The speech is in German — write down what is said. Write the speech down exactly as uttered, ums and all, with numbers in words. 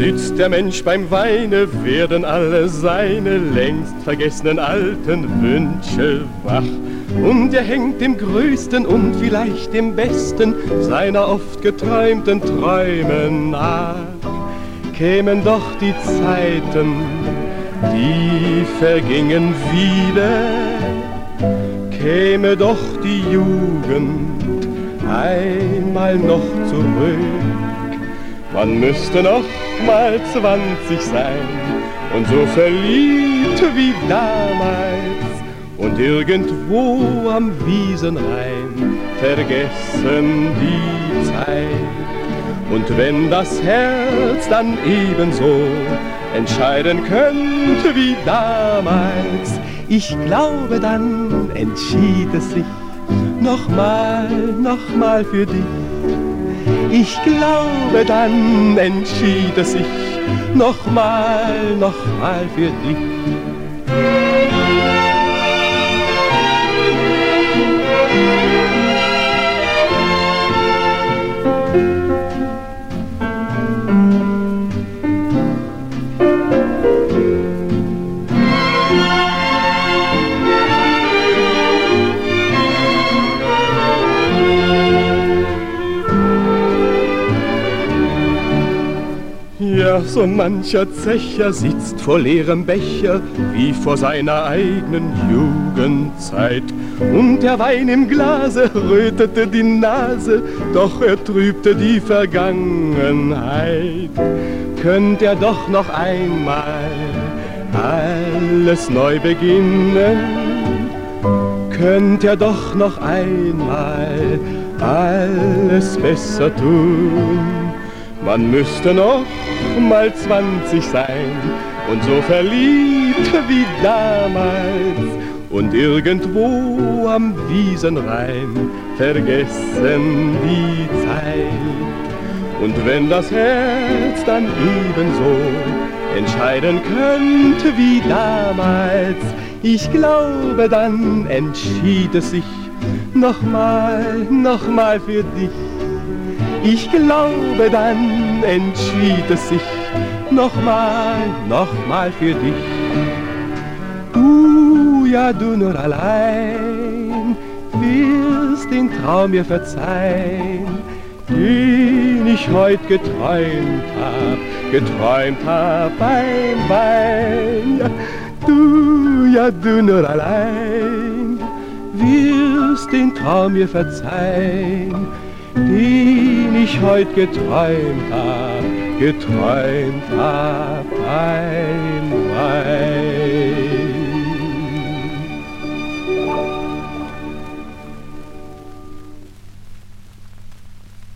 Sitzt der Mensch beim Weine, werden alle seine längst vergessenen alten Wünsche wach. Und er hängt dem Größten und vielleicht dem Besten seiner oft geträumten Träume nach. Kämen doch die Zeiten, die vergingen wieder, käme doch die Jugend einmal noch zurück. Man müsste noch mal zwanzig sein und so verliebt wie damals und irgendwo am Wiesenrhein vergessen die Zeit. Und wenn das Herz dann ebenso entscheiden könnte wie damals, ich glaube, dann entschied es sich nochmal, nochmal für dich. Ich glaube, dann entschied es sich nochmal, nochmal für dich. Ja, so mancher Zecher sitzt vor leerem Becher, wie vor seiner eigenen Jugendzeit. Und der Wein im Glase rötete die Nase, doch er trübte die Vergangenheit. Könnt er doch noch einmal alles neu beginnen, könnt er doch noch einmal alles besser tun. Man müsste noch mal zwanzig sein und so verliebt wie damals und irgendwo am Wiesenrhein vergessen die Zeit. Und wenn das Herz dann ebenso entscheiden könnte wie damals, ich glaube, dann entschied es sich nochmal, nochmal für dich. Ich glaube, dann entschied es sich nochmal, nochmal für dich. Du, ja du nur allein, wirst den Traum mir verzeihen, den ich heut geträumt hab, geträumt hab beim Wein. Du, ja du nur allein, wirst den Traum mir verzeihen, den ich heut geträumt hab, geträumt hab.